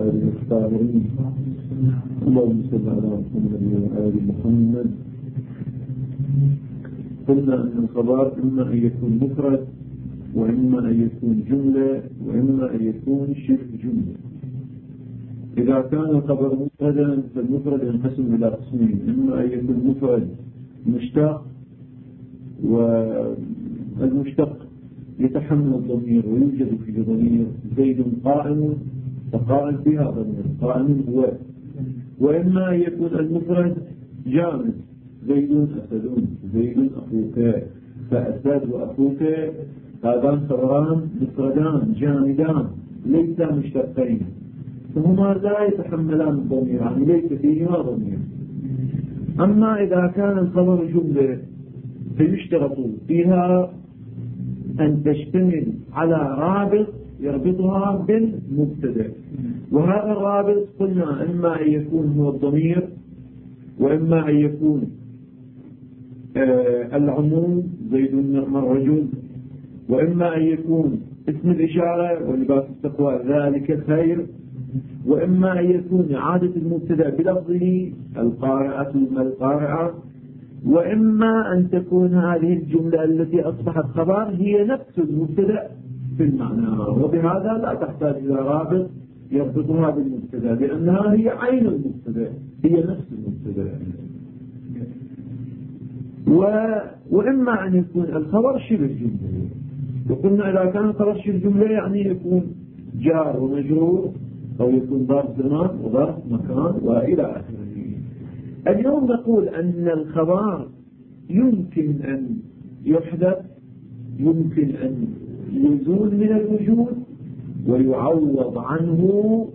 آله الطاهرين. اللهم صل على محمد وآل محمد. قلنا أن الخبر إما أن يكون مفرد وإما أن يكون جملة وإما أن يكون شبه جملة. إذا كان الخبر مفردا فالمفرد ينقسم إلى قسمين: إما أن يكون مفرد مشتق، والمشتق يتحمل الضمير ويوجد فيه ضمير، زيد قائم فقائم فيها ضمير، قائم هو. وإما أن يكون المفرد جامد: زيد أسد، زيد أخوك، فأسد وأخوك هذان خبران مفردان جامدان ليس مشتقين، فهما لا يتحملان الضمير، يعني ليس فيهما ضمير. أما إذا كان الخبر جملة فيشترط فيها أن تشتمل على رابط يربطها بالمبتدأ، وهذا الرابط قلنا إما أن يكون هو الضمير، وإما أن يكون العموم زيد نعم الرجل، وإما أن يكون اسم الإشارة ولباس التقوى ذلك الخير، وإما أن يكون إعادة المبتدأ بلفظه القارئة القارئة، وإما أن تكون هذه الجملة التي أصبحت خبر هي نفس المبتدأ في المعنى، وبهذا لا تحتاج إلى رابط يربطها بالمبتدأ لأنها هي عين المبتدأ، هي نفس المبتدأ. وإما أن يكون الخبر شبه جملة، وقلنا إذا كان الخبر شبه جملة يعني يكون جار ومجرور، أو يكون ظرف زمان وظرف مكان وإلى آخره. اليوم نقول أن الخبر يمكن أن يحدث، يمكن أن يزول من الوجود ويعوض عنه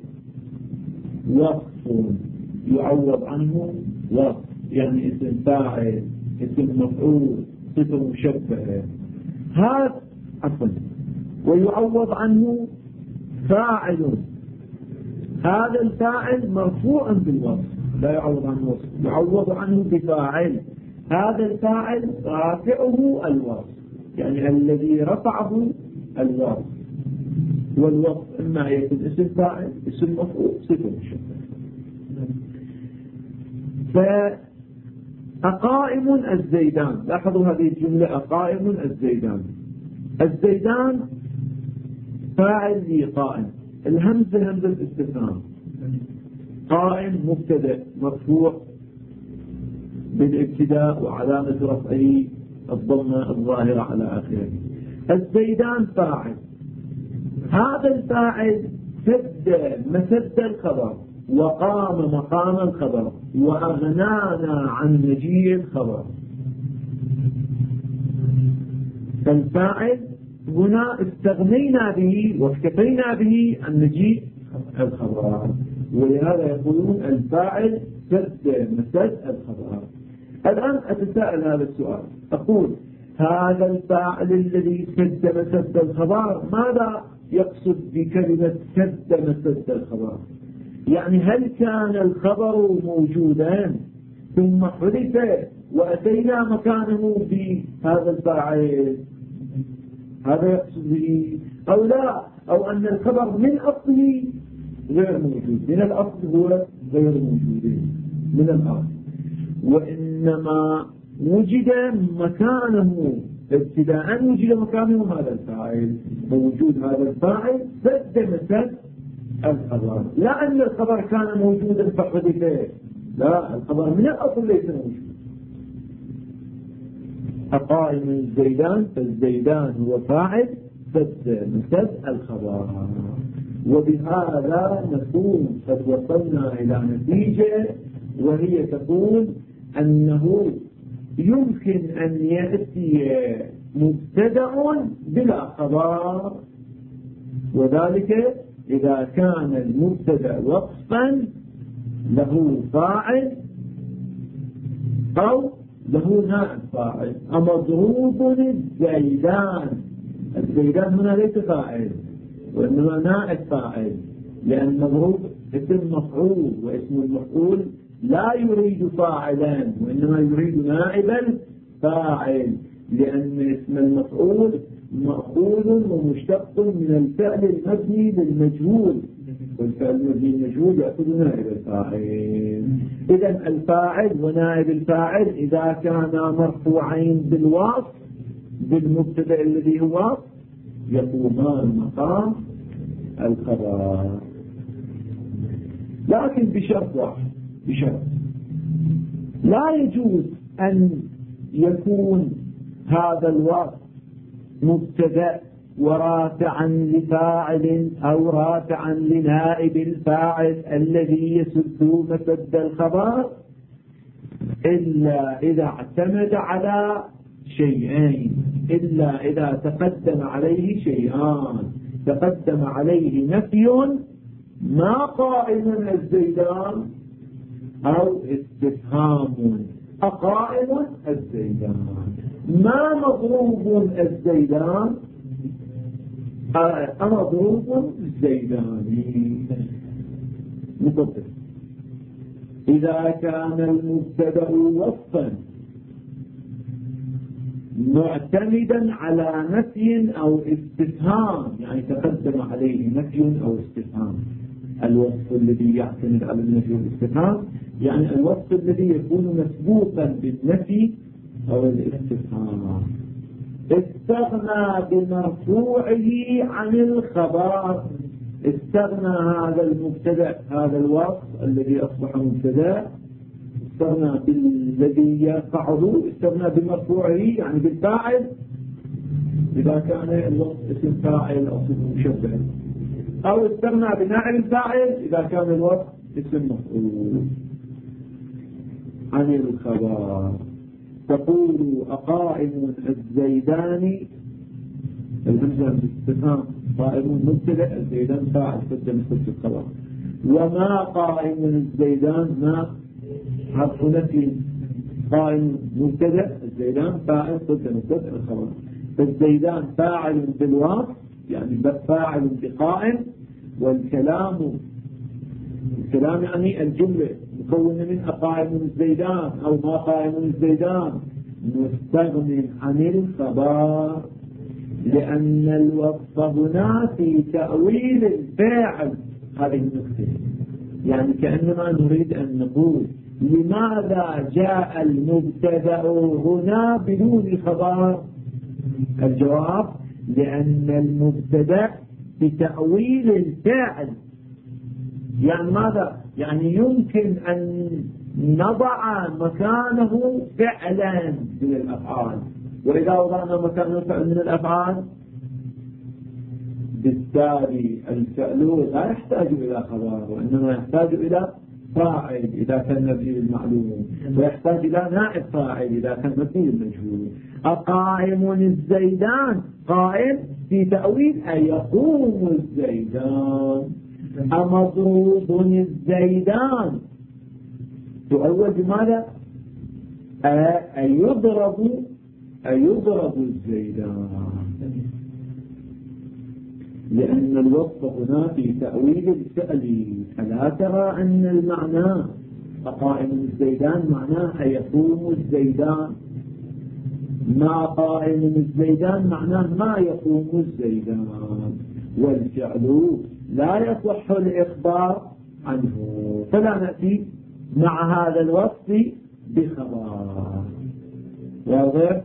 وصف، يعوض عنه وصف يعني اسم فاعل، اسم مفعول، صفة مشبهة، هذا عفوا، ويعوض عنه فاعل، هذا الفاعل مرفوع بالوصف لا يعوض عنه وصف، يعوض عنه بفاعل، هذا الفاعل رافعه الوصف، يعني الذي رفعه الوصف، والوصف إما يكون اسم فاعل، اسم مفعول، صفة مشبهة. فأقائم الزيدان، لاحظوا هذه الجملة: أقائم الزيدان. الزيدان فاعل ذي قائم، الهمزة همزة الاستفهام، قائم مبتدأ مرفوع بالابتداء وعلامة رفعه الضمة الظاهرة على آخره. الزيدان فاعل، هذا الفاعل سد مسد الخبر وقام مقام الخبر وأغنانا عن مجيء الخبر. فالفاعل هنا استغنينا به واكتفينا به عن مجيء الخبر، ولهذا يقولون الفاعل سد مسد الخبر. الآن أتساءل هذا السؤال، أقول هذا الفاعل الذي سد مسد الخبر ماذا يقصد بكلمة سد مسد الخبر؟ يعني هل كان الخبر موجودا ثم حدث وأتينا مكانه بهذا الفاعل، هذا يقصد به، أو لا، أو أن الخبر من أصله غير موجود، من الأصل هو غير موجود من الأصل، وإنما وجد مكانه ابتداء، وجد مكانه هذا الفاعل، ووجود هذا الفاعل سد مسد الخبر، لا أن الخبر كان موجودا فحدث، لا، الخبر من الأصل ليس موجود. أقائم الزيدان، فالزيدان هو فاعل سد مسد الخبر. وبهذا نكون قد وصلنا إلى نتيجة، وهي تقول أنه يمكن أن يأتي مبتدأ بلا خبر، وذلك إذا كان المبتدأ وصفا له فاعل أو له نائب فاعل. مضروب الزيدان، الزيدان هنا ليس فاعل وإنما نائب فاعل، لأن مضروب اسم مفعول، واسم المفعول لا يريد فاعلا وإنما يريد نائب الفاعل، لأن اسم المفعول مأخوذ ومشتق من الفعل المبني للمجهول، والفعل المبني للمجهول يأخذ نائب الفاعل. إذن الفاعل ونائب الفاعل إذا كانا مرفوعين بالوصف بالمبتدأ الذي هو يقومان مقام الخبر، لكن بشرط واحد، بشرط لا يجوز أن يكون هذا الوصف مبتدأ ورافعا لفاعل أو رافعا لنائب الفاعل الذي يسد مسد الخبر إلا إذا اعتمد على شيئين، إلا إذا تقدم عليه شيئان. تقدم عليه نفي ما قائم الزيدان أو استفهام أقائم الزيدان، ما مضروب الزيدان أمضروب الزيداني. مطبق إذا كان المبتدأ وصفا معتمدا على نفي أو استفهام، يعني تقدم عليه نفي أو استفهام. الوصف الذي يعتمد على النفي والاستفهام يعني الوصف الذي يكون مسبوقا بالنفي أو الاستفهام. استغنى بمرفوعه عن الخبر، استغنى هذا المبتدأ، هذا الوصف الذي أصبح مبتدأ، استغنى بالذي يقعه، استغنى بمرفوعه يعني بالفاعل إذا كان الوصف اسم فاعل أو اسم مشبه، أو استغنى بنائب الفاعل إذا كان الوصف اسم مفعول عن الخبر. تقول أقائم الزيداني، الهمزة بالاستفهام، قائم مبتدأ الزيدان فاعل سد مسد الخبر، وما قائم الزيدان ما حرف نفي، قائم مبتدأ الزيدان فاعل سد مسد الخبر. فالزيدان فاعل بالوصف يعني فاعل بقائم، والكلام يعني الجملة مكون من أقائم الزيدان أو ما قائم الزيدان مستغن عن الخبر، لأن الوصف هنا في تأويل الفاعل. هذه النقطة يعني كأنما نريد أن نقول لماذا جاء المبتدأ هنا بدون خبر؟ الجواب لأن المبتدأ بتأويل الفاعل. يعني ماذا؟ يعني يمكن أن نضع مكانه فعلا من الأفعال، وإذا وضعنا مكانه فعل من الأفعال بالتالي الفعل لا يحتاج إلى خبر، وإنما يحتاج إلى فاعل إذا كان مبني المعلوم، ويحتاج إلى نائب فاعل إذا كان مبني المجهول. أقائم الزيدان قائم في تأويل أيقوم الزيدان، أمضروب الزيدان تؤول بماذا؟ أيضرب الزيدان، لأن الوصف هنا في تأويل الفعل. ألا ترى أن المعنى أقائم الزيدان معناه أيقوم الزيدان، ما قائم الزيدان معناه ما يقوم الزيدان، والفعل لا يصح الإخبار عنه، فلا نأتي مع هذا الوصف بخبر. واضح؟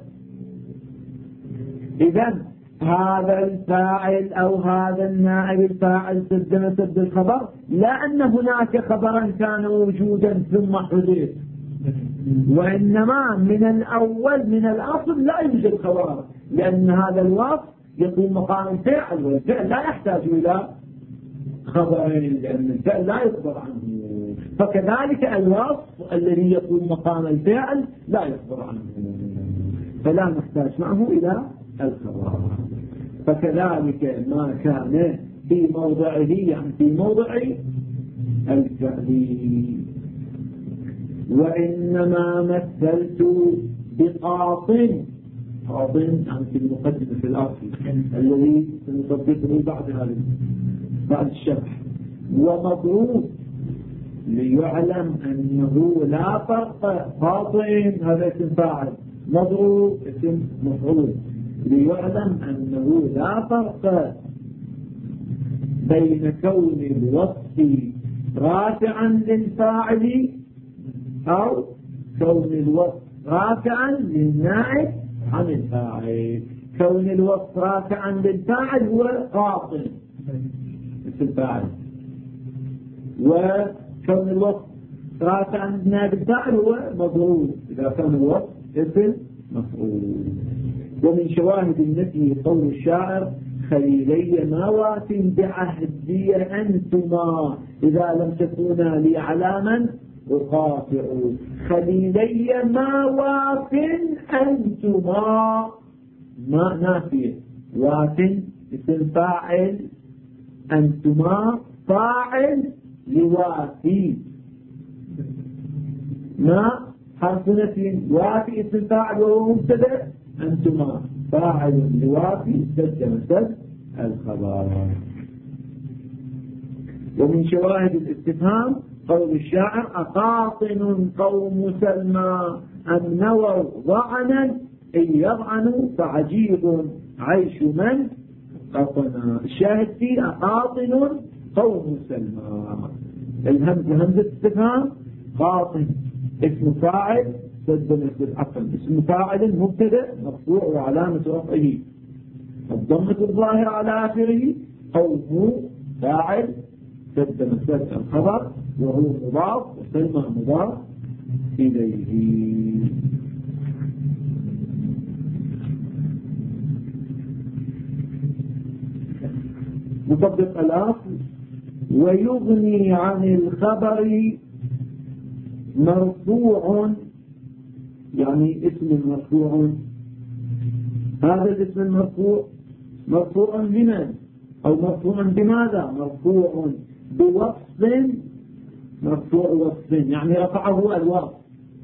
إذن هذا الفاعل أو هذا النائب الفاعل سد مسد الخبر، لا أن هناك خبرا كان موجودا ثم حدث، وإنما من الأول من الأصل لا يوجد خبر، لأن هذا الوصف يقوم مقام الفعل، والفعل لا يحتاج إلى خبرين لأن الفعل لا يخبر عنه. فكذلك الوصف الذي يقوم مقام الفعل لا يخبر عنه، فلا نحتاج معه إلى الخبر. فكذلك ما كان في موضعه يعني في موضع الفعل. وإنما مثلت بقاطن، قاطن يعني في المقدمة في الأصل الذي سنطبقه بعد الشرح، ومضروب ليعلم أنه لا فرق. قاطن هذا اسم فاعل، مضروب اسم مفعول. ليعلم أنه لا فرق بين كون الوصف رافعا للفاعل أو كون الوصف رافعا للنائب عن الفاعل. كون الوصف رافعا للفاعل هو قاطن مثل الفاعل، وكون الوصف رافعا للنائب الفاعل هو مضروب إذا كان الوصف اسم مفعول. ومن شواهد النفي قول الشاعر: خليلي ما وات بعهدي أنتما إذا لم تكونا لي علاما أقاطع. خليلي ما وات أنتما، ما نافية، وات اسم فاعل، أنتما فاعل لواتي، ما حرف نفي، واتي اسم فاعل وهو مبتدأ، أنتما فاعل لواتي سد مسد الخبر. ومن شواهد الاستفهام قول الشاعر: أقاطن قوم سلمى أم نووا ضعنا إن يضعنوا فعجيب عيش من قطنا. الشاهد فيه أقاطن قوم سلمى، الهمزة همزة استفهام، قاطن اسم فاعل سد مسد عفوا اسم فاعل مبتدأ مرفوع وعلامة رفعه الضمة الظاهرة على آخره، قوم فاعل سد مسد الخبر وهو مضاف وسلمى مضاف إليه. مطبق الأصل: ويغني عن الخبر مرفوع، يعني اسم مرفوع. هذا الاسم المرفوع مرفوع بمن أو مرفوع بماذا؟ مرفوع بوصف، مرفوع وصف يعني رفعه الوصف.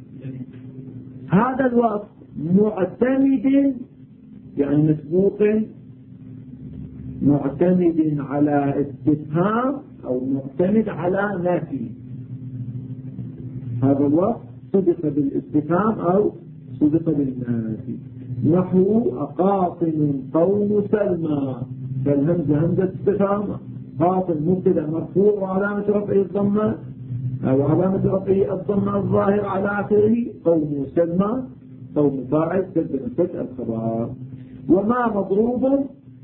هذا الوصف معتمد يعني مسبوق، معتمد على استفهام أو معتمد على نفي. هذا الوصف صدق بالاستفهام أو صدق بالنفي. نحو أقاطن قوم سلمى، فالهمزة همزة استفهام، قاطن مبتدأ مرفوع وعلامة رفعه الضمة أو علامة رفعه الضمة الظاهر على آخره، قوم سلمى قوم فاعل سد مسد الخبر. وما مضروب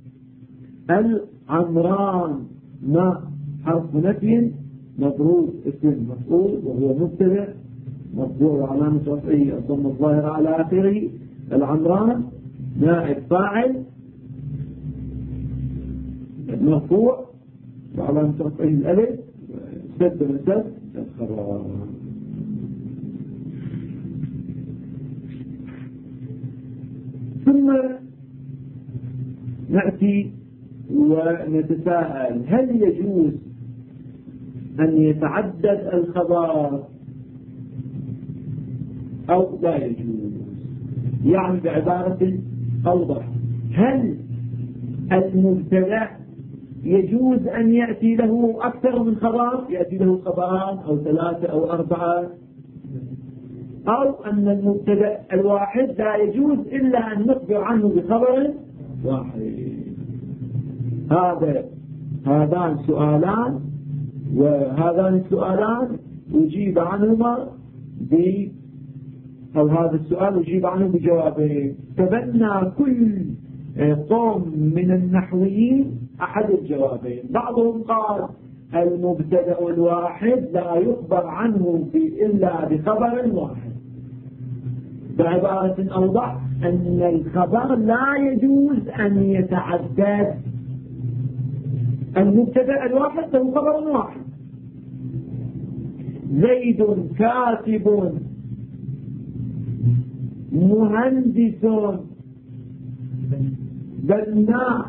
العمران، ما حرف نفي مضروب اسم مفعول وهو مبتدأ مرفوع وعلامة رفعه الضمة الظاهرة على آخره. العمران نائب فاعل مرفوع وعلامة رفعه الألف سد مسد الخبر. ثم نأتي ونتساءل: هل يجوز أن يتعدد الخبر أو لا يجوز؟ يعني بعبارة أوضح: هل المبتدأ يجوز أن يأتي له أكثر من خبر، يأتي له خبران أو ثلاثة أو أربعة، أو أن المبتدأ الواحد لا يجوز إلا أن نخبر عنه بخبر واحد؟ هذان سؤالان، وهذان السؤالان أجيب عنهما أو هذا السؤال أجيب عنه بجوابين. تبنى كل قوم من النحويين أحد الجوابين. بعضهم قال المبتدأ الواحد لا يخبر عنه إلا بخبر واحد، بعبارة أوضح أن الخبر لا يجوز أن يتعدد. المبتدأ الواحد له خبر واحد: زيد كاتب مهندس بناء،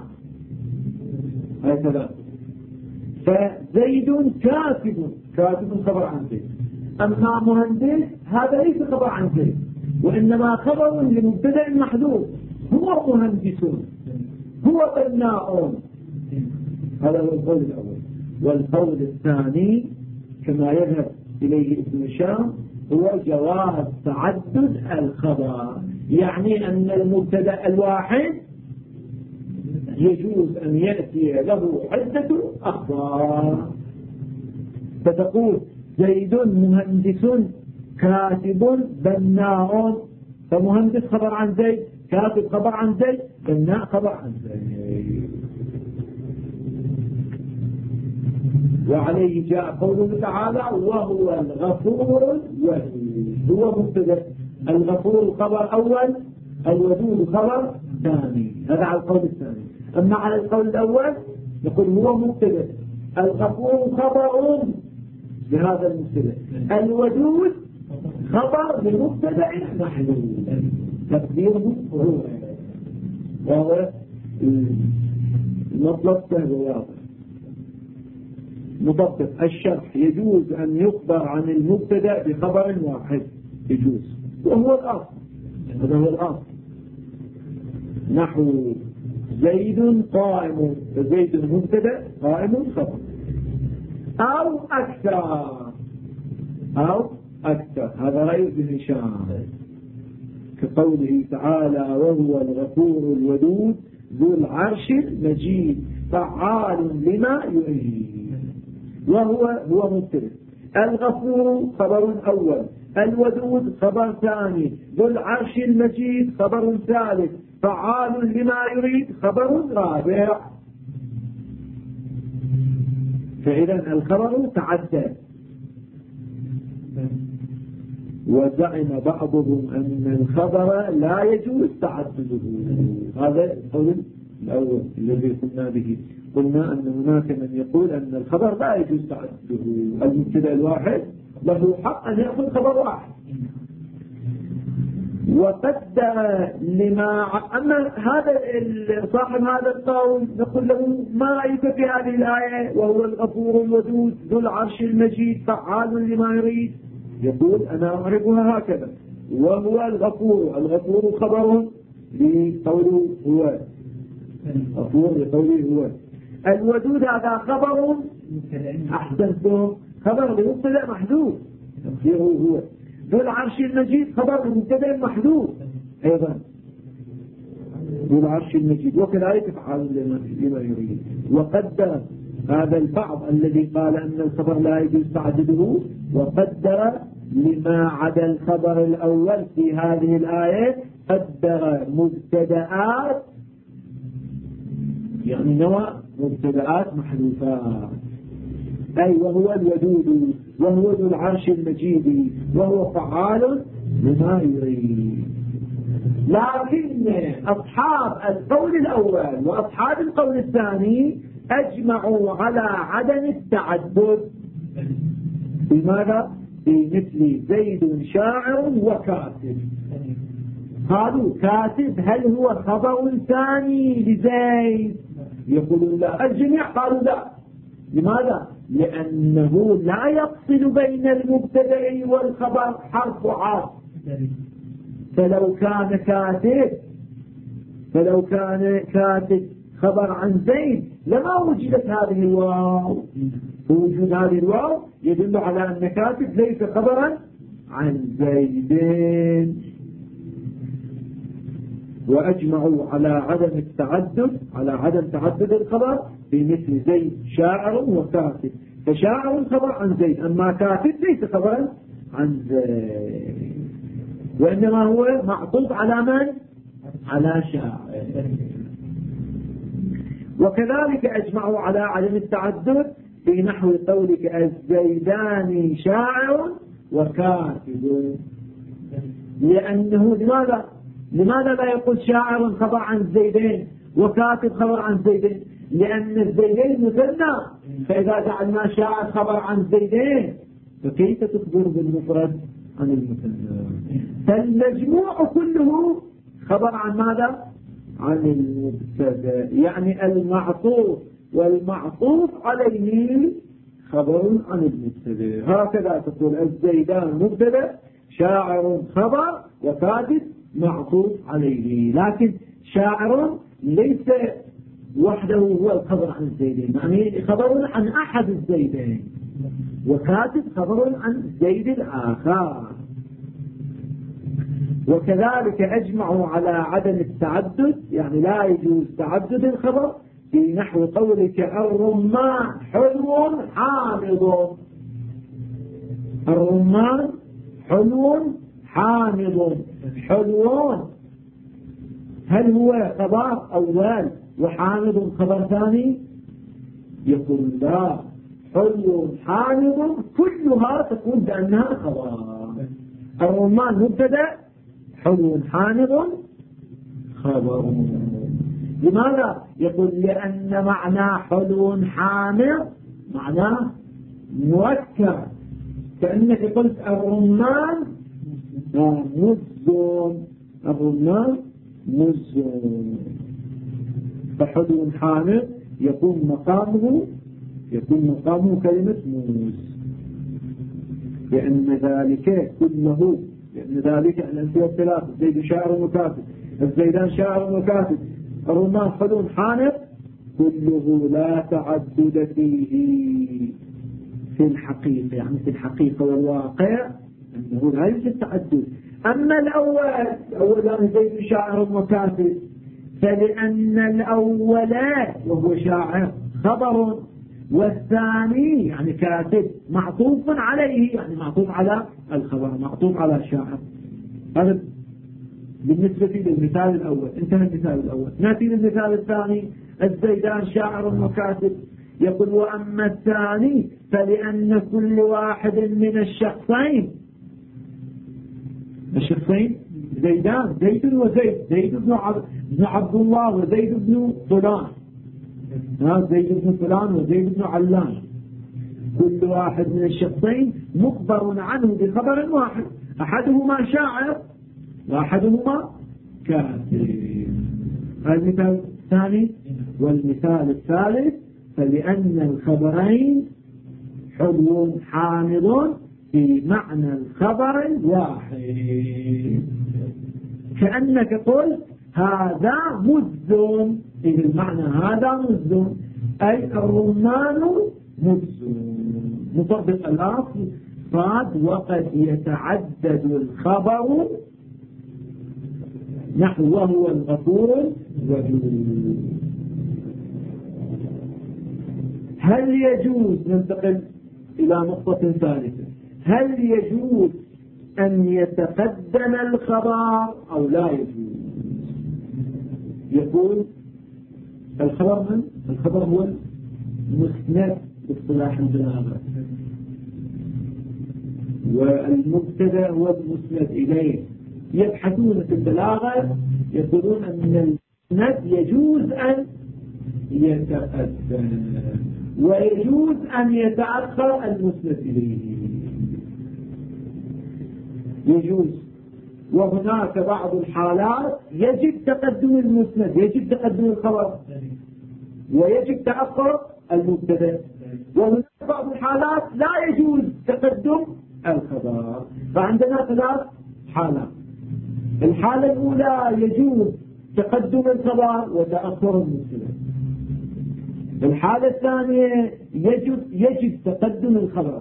هكذا. فزيد كاتب خبر عن زيد، أما مهندس هذا ليس خبر عن زيد وإنما خبر لمبتدأ محذوف، هو مهندس هو بناء. هذا هو القول الأول. والقول الثاني كما يذهب إليه ابن هشام هو جواز تعدد الخبر، يعني أن المبتدأ الواحد يجوز أن يأتي له عدة أخبار. فتقول زيد مهندس كاتب بناء، فمهندس خبر عن زيد، كاتب خبر عن زيد، بناء خبر عن زيد. وعليه جاء قوله تعالى وهو الغفور الودود. هو مبتدأ، الغفور خبر أول، الودود خبر ثاني. هذا على القول الثاني. أما على القول الأول نقول هو مبتدأ، الغفور خبر لهذا المبتدأ، الودود خبر لمبتدأ محذوف تقديره هو. وهو المطلب سهل واضح. مطبق الشرح يجوز أن يخبر عن المبتدأ بخبر واحد، يجوز، وهو الأصل. هذا هو الأصل. نحو زيد قائم، زيد مبتدأ قائم خبر، أو أكثر، أو أكثر. هذا رأي ابن هشام كقوله تعالى وهو الغفور الودود ذو العرش المجيد فعال لما يريد. وهو مبتدأ، الغفور خبر أول، الودود خبر ثاني، ذو العرش المجيد خبر ثالث، فعال لما يريد خبر رابع. فإذا الخبر تعدد. وزعم بعضهم أن الخبر لا يجوز تعدده. هذا القول الأول الذي قلنا به. قلنا أن هناك من يقول أن الخبر لا يجوز تعدده، المبتدأ الواحد له حق أن يأخذ خبر واحد. وقدر لما أما هذا صاحب هذا القول نقول له ما رأيك في هذه الآية وهو الغفور الودود ذو العرش المجيد فعال لما يريد؟ يقول أنا أعرفها هكذا، وهو الغفور، الغفور خبر لقوله هو، غفور لقوله هو. الودود هذا خبر أحسنتم، خبر لمبتدأ محذوف تقديره هو. ذو العرش المجيد خبر لمبتدأ محذوف أيضا ذو العرش المجيد، وكذلك فعال لما يريد. وقدر هذا البعض الذي قال أن الخبر لا يجوز تعدده، وقدر لما عدا الخبر الأول في هذه الآية قدر مبتدآت، يعني نوع مبتدآت محذوفات، أي وهو الودود وهو ذو العرش المجيد وهو فعال لما يريد. لكن أصحاب القول الأول وأصحاب القول الثاني أجمعوا على عدم التعدد. لماذا؟ بمثل زيد شاعر وكاتب. قالوا كاتب هل هو خبر ثاني لزيد؟ يقولون لا. الجميع قالوا لا. لماذا؟ لأنه لا يفصل بين المبتدأ والخبر حرف عاطف. فلو كان كاتب خبر عن زيد لما وجدت هذه الواو. وجود هذه الواو يدل على أن كاتب ليس خبرا عن زيد. وأجمعوا على عدم التعدد، على عدم تعدد الخبر بمثل زيد شاعر وكاتب، فشاعر خبر عن زيد، أما كاتب ليس خبرا عن زيد، وإنما هو معطوف على من؟ على شاعر. وكذلك أجمعوا على عدم التعدد في نحو قولك الزيدان شاعر وكاتب، لأنه لماذا لا يقول شاعر خبر عن زيدين وكاتب خبر عن زيدين؟ لأن الزيدين مثنى، فإذا جعلنا شاعر خبر عن زيدين فكيف تخبر بالمفرد عن المثنى؟ فالمجموع كله خبر عن ماذا؟ عن المبتدا، يعني المعطوف والمعطوف عليه خبر عن المبتدا. هكذا تقول الزيدان مبتدا، شاعر خبر، وكاتب معطوف عليه. لكن شاعر ليس وحده هو الخبر عن الزيدين، يعني خبر عن أحد الزيدين، وكاتب خبر عن الزيد الآخر. وكذلك أجمعوا على عدم التعدد، يعني لا يجوز تعدد الخبر، في نحو قولك الرمان حلو حامض. الرمان حلو حامض. حلو هل هو خبر أول وحامض خبر ثاني؟ يقول لا، حلو حامض كلها تقول بأنها خبر. الرمان مبتدأ، حلو حامض خبر. لماذا؟ يقول لأن معنى حلو حامض معناه مركب، كأنك قلت الرمان مزون. الرمان مزون، فحلو حامض يكون مقامه كلمة موز، لأن ذلك كله، لأن ذلك الأمثلة الثلاثة: الزيد شاعر وكاتب، الزيدان شاعر وكاتب، الرمان حلو حامض، كله لا تعدد فيه في الحقيقة، يعني في الحقيقة والواقع أنه لا يوجد تعدد. أما الأول زيد شاعر وكاتب، فلأن الأول وهو شاعر خبر، والثاني يعني كاتب معطوف عليه، يعني معطوف على الخبر، معطوف على الشاعر. هذا بالنسبة للمثال الأول. انتهى المثال الأول. نأتي للمثال الثاني: الزيدان شاعر وكاتب. يقول وأما الثاني فلأن كل واحد من الشخصين زيدان، زيد وزيد، زيد بن عبد الله وزيد بن فلان، زيد بن فلان وزيد بن علان، كل واحد من الشخصين مخبر عنه بخبر واحد، أحدهما شاعر وأحدهما كاتب. هذا المثال الثاني. والمثال الثالث: فلأن الخبرين حلو حامض في معنى الخبر الواحد، كأنك قلت هذا مزون، إذا المعنى هذا مزون أي الرمان مزون، مطبق الأصل صاد. وقد يتعدد الخبر نحو وهو الغفور الودود. هل يجوز، ننتقل إلى نقطة ثالثة، هل يجوز أن يتقدم الخبر أو لا يجوز؟ يقول الخبر هو المسند باصطلاح البلاغة، والمبتدا هو المسند إليه. يبحثون في البلاغة يقولون أن المسند يجوز أن يتقدم ويجوز أن يتأخر المسند إليه، يجوز. وهناك بعض الحالات يجب تقدم المسند، يجب تقدم الخبر، ويجب تأخر المبتدا. وهناك بعض الحالات لا يجوز تقدم الخبر. فعندنا ثلاث حالات: الحالة الأولى يجوز تقدم الخبر وتأخر المبتدا. الحالة الثانية يجب تقدم الخبر،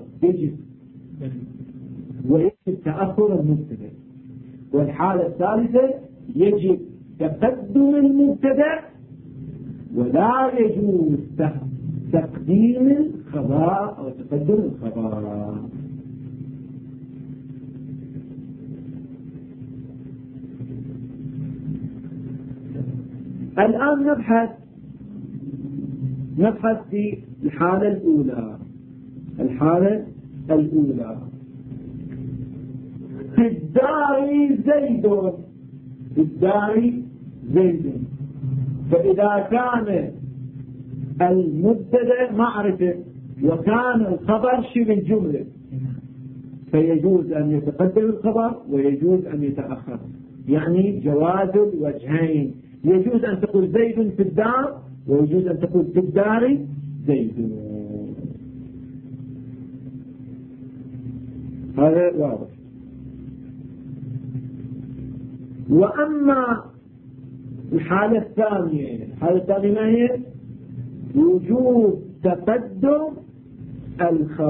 ويجب تأخر المبتدا. والحالة الثالثة يجب تقدم المبتدا ولا يجوز تقديم الخبر أو تقدم الخبر. الآن نبحث في الحالة الأولى. الحالة الأولى: في الدار زيد. فإذا كان المبتدا معرفة وكان الخبر شبه الجملة فيجوز أن يتقدم الخبر ويجوز أن يتأخر، يعني جواز الوجهين. يجوز أن تقول زيد في الدار ويجوز أن تقول في الدار زيد. هذا واضح. وأما الحالة الثانية ما هي؟ وجوب تقدم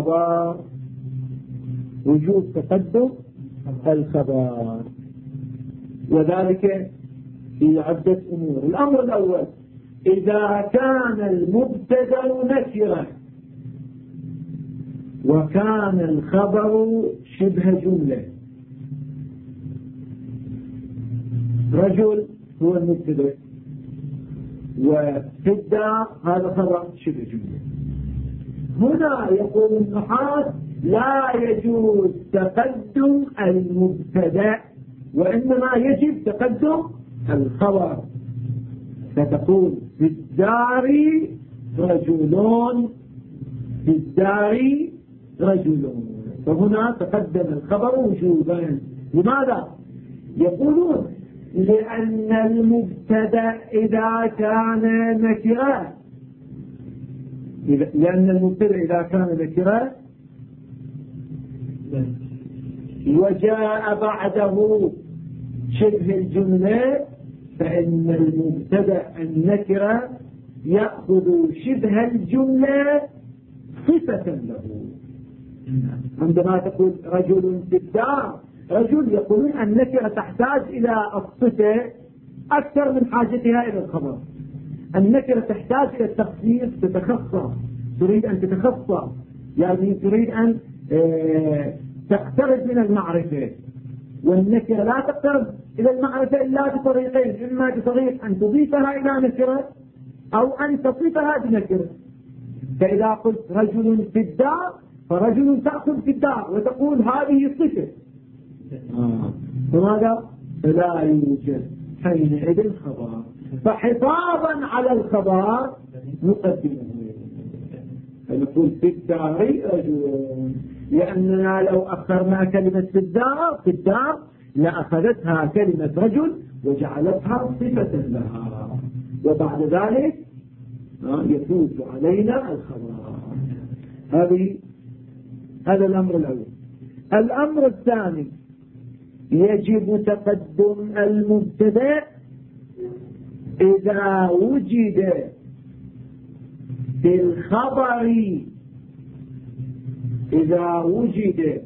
الخبر. وذلك في عدة أمور. الأمر الأول: إذا كان المبتدأ نكرة وكان الخبر شبه جملة. رجل هو المبتدأ وفي الدار هذا خبر شبه جملة. هنا يقول النحاة: لا يجوز تقدم المبتدأ وإنما يجب تقدم الخبر، فتقول: في الدار رجلون، في الدار رجلون، فهنا تقدم الخبر وجوبا. لماذا؟ يقولون: لأن المبتدأ إذا كان نكرة، لأن المبتدأ إذا كان نكرة وجاء بعده شبه الجملة، فإن المبتدأ النكرة يأخذ شبه الجملة صفة له. عندما تقول رجل في الدار رجل، يقولون النكرة تحتاج إلى الصفة أكثر من حاجتها إلى الخبر. النكرة تحتاج إلى التخصيص، تتخصص، تريد أن تتخصص، يعني تريد أن تقترب من المعرفة. والنكرة لا تقترب إلى المعرفة إلا بطريقين: إما بطريق أن تضيفها إلى نكرة أو أن تصفها بنكرة. فإذا قلت رجل في الدار فرجل تأخذ في الدار وتقول هذه صفة. فماذا؟ فلا يوجد حينئذ خبر، فحفاظا على الخبر نقدمه، فنقول في الدار رجل، لأننا لو أخرنا كلمة في الدار لأخذتها كلمة رجل وجعلتها صفة لها، وبعد ذلك يفوت علينا الخبر. هذا الأمر الأول. الأمر الثاني: يجب تقدم المبتدأ إذا وجد في الخبر، إذا وجد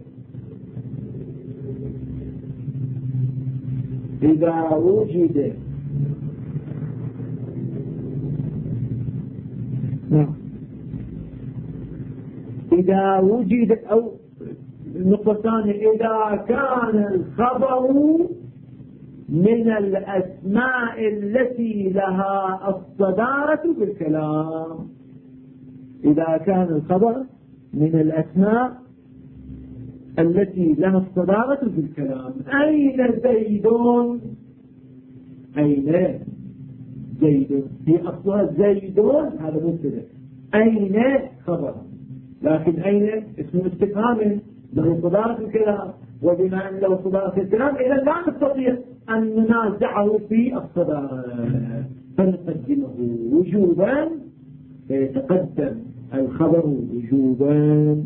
أو النقطة الثانية: إذا كان الخبر من الأسماء التي لها الصدارة بالكلام. إذا كان الخبر من الأسماء التي لها الصدارة بالكلام. أين زيدون؟ أين زيدون؟ في أصلها زيدون هذا مبتدأ، أين خبر، لكن أين اسم استفهام له صدارة الكلام، وبما أن له صدارة الكلام إذا لا نستطيع أن ننازعه في الصدارة، فنقدمه وجوبا، فيتقدم الخبر وجوبا.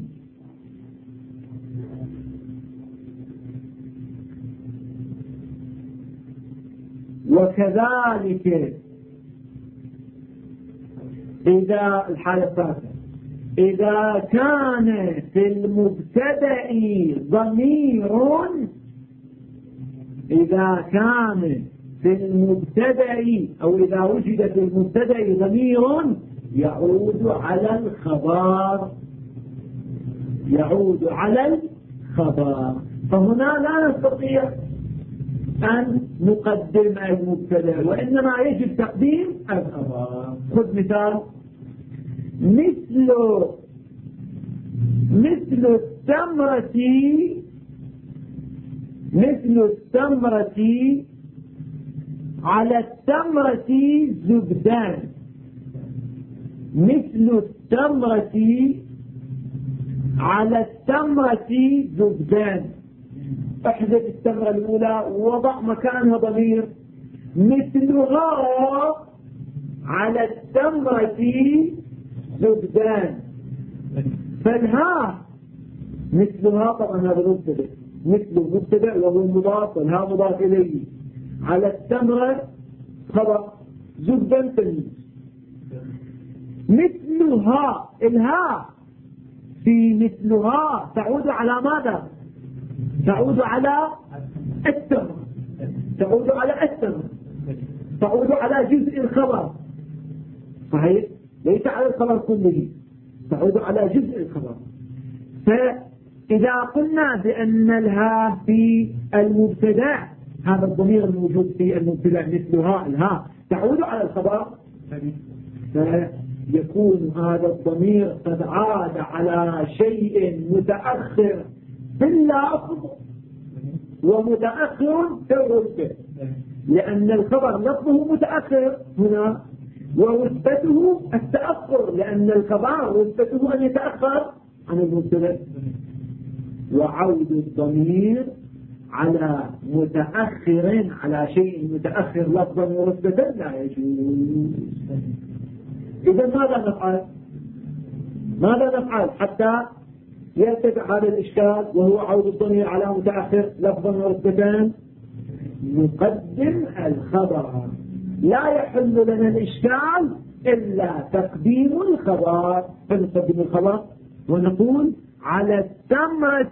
وكذلك إذا الحالة الثالثة: إذا كان في المبتدأ ضمير، إذا كان في المبتدأ أو إذا وجد في المبتدأ ضمير يعود على الخبر، يعود على الخبر، فهنا لا نستطيع أن نقدم المبتدأ وإنما يجب تقديم الخبر. خذ مثال: مثل التمرة على التمرة زبدان. مثل التمرة على التمرة زبدان. احذف التمرة الأولى ووضع مكانها ضمير. مثلها على التمرة زبدان. فالها مثلها طبعا هذا مبتدأ، مثل مبتدأ وهو مضاف، والها مضاف إليه. على التمرة خبر، زبدان تلميذ. مثلها، الها في مثلها تعود على ماذا؟ تعود على التمرة. تعود على السبب، تعود على جزء الخبر، صحيح؟ ليس على الخبر كله، تعود على جزء الخبر. فإذا قلنا بأن الها في المبتدأ، هذا الضمير الموجود في المبتدأ مثل ها، الها تعود على الخبر، فيكون هذا الضمير قد عاد على شيء متأخر في اللفظ ومتأخر في الرتبة، لأن الخبر لفظه متأخر هنا ورتبته التأخر، لأن الخبر رتبته أن يتأخر عن المبتدأ. وعود الضمير على متأخر على شيء متأخر لفظا ورتبة لا يجوز. إذا ماذا نفعل حتى يرتفع هذا الإشكال وهو عود الضمير على متأخر لفظا ورتبتان؟ نقدم الخبر، لا يحل لنا الإشكال إلا تقديم الخبر. فنقدم الخبر ونقول على التمرة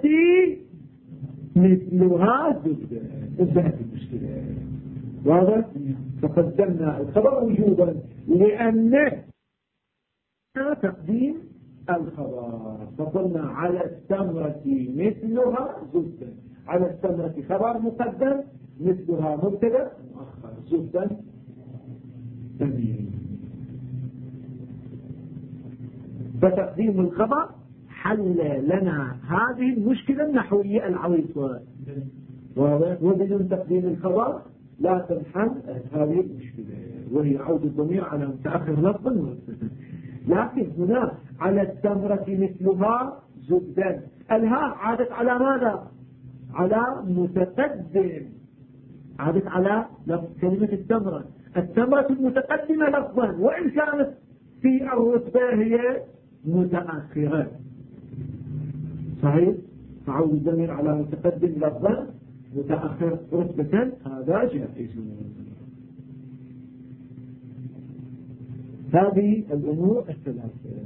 مثلها زبدة، انتهت المشكلة. واضح؟ فقدمنا الخبر وجوبا لأنه تقديم الخبر، فقلنا على التمرة مثلها زبدة، على التمرة خبر مقدم مثلها مبتدأ مؤخر زبدة تمييز. فتقديم الخبر حل لنا هذه المشكلة النحوية العويصة، وبدون تقديم الخبر لا تنحل هذه المشكلة، وهي عود الضمير على متأخر لفظا ورتبة. لكن هنا على التمرة مثلها زبدا، الهاء عادت على ماذا؟ على متقدم، عادت على كلمة التمرة، التمرة المتقدمة لفظا وإن كانت في الرتبة هي متأخرة، صحيح؟ فعود الضمير على متقدم لفظا متأخر رتبة هذا جائز. هذه الأمور الثلاثة.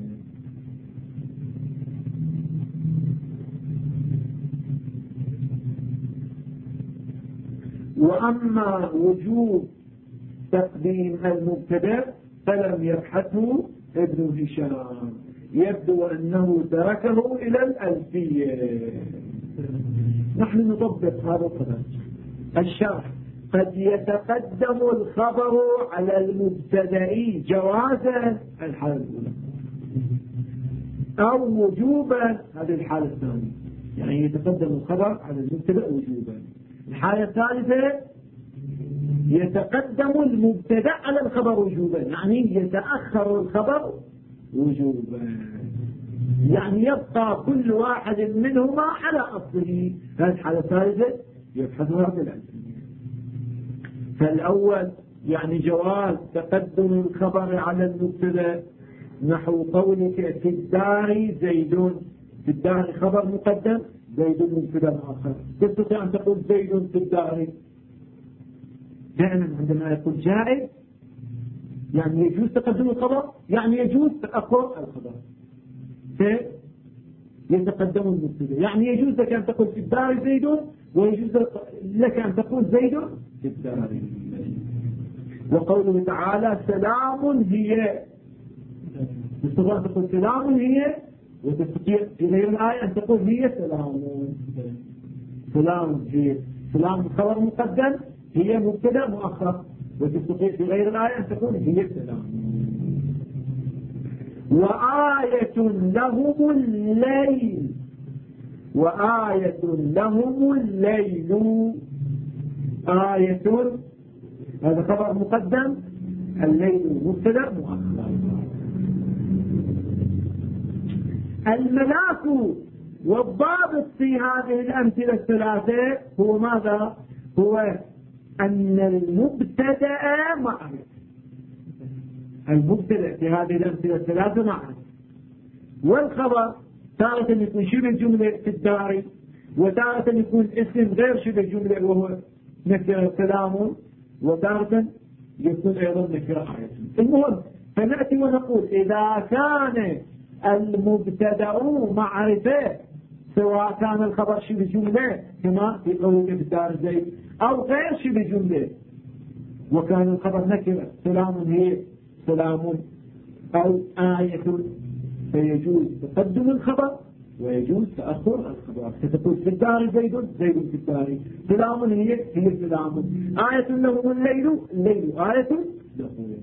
وأما وجوب تقديم المبتدأ فلم يبحثه ابن هشام، يبدو أنه تركه إلى الألفية. نحن نطبق هذا القدر. الشرح: قد يتقدم الخبر على المبتدأ جوازا، الحالة الأولى، أو وجوبا، هذه الحالة الثانية، يعني يتقدم الخبر على المبتدأ وجوبا. الحالة الثالثة يتقدم المبتدأ على الخبر وجوبا، يعني يتأخر الخبر وجوبا، يعني يبقى كل واحد منهما على أصله. هذه الحالة الثالثة يبحثها في الألفية. فالأول يعني جواز تقدم الخبر على المبتدأ، نحو قولك في الدار زيد، في الدار خبر مقدم، زيد مبتدأ آخر. تستطيع أن تقول زيد في الدار؟ دائما عندما يقول جائز يعني يجوز تقدم الخبر، يعني يجوز تأخر الخبر، يتقدم المبتدأ، يعني يجوز لك أن تقول في الدار زيد، ويجوز لك أن تقول زيد في الدار. وقوله تعالى سلام هي، تستطيع أن تقول سلام هي، وتستطيع في غير الآية أن تقول هي سلام. سلام هي، سلام خبر مقدم، هي مبتدأ مؤخر، وتستطيع في غير الآية أن تقول هي سلام. وآية لهم الليل، وآية لهم الليل، آية هذا خبر مقدم، الليل مبتدأ مؤخر. الملاك والضابط في هذه الأمثلة الثلاثة هو ماذا؟ هو أن المبتدأ معرفة، المبتدأ في هذه الأمثلة الثلاثة معرفة، والخبر تارة يكون شبه جملة في الدار، وتارة يكون اسم غير شبه جملة وهو نكرة سلام، وتارة يكون أيضا نكرة آية. المهم فنأتي ونقول إذا كان المبتدأ معرفة سواء كان الخبر شبه جملة كما في قولك في الدار زيد أو غير شبه جملة، وكان الخبر نكرة سلام هي سلام أو آية، فيجوز تقدم الخبر ويجوز تأخر الخبر. فتقول في الدار زيد زيد في الدار، سلام هي سلام، آية لهم الليل آية لهم.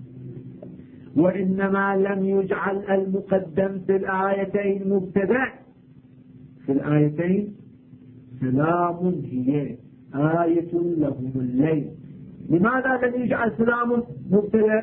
وإنما لم يجعل المقدم في الآيتين مبتدأ، في الآيتين سلام هي آية لهم الليل. لماذا لم يجعل سلام مبتدأ؟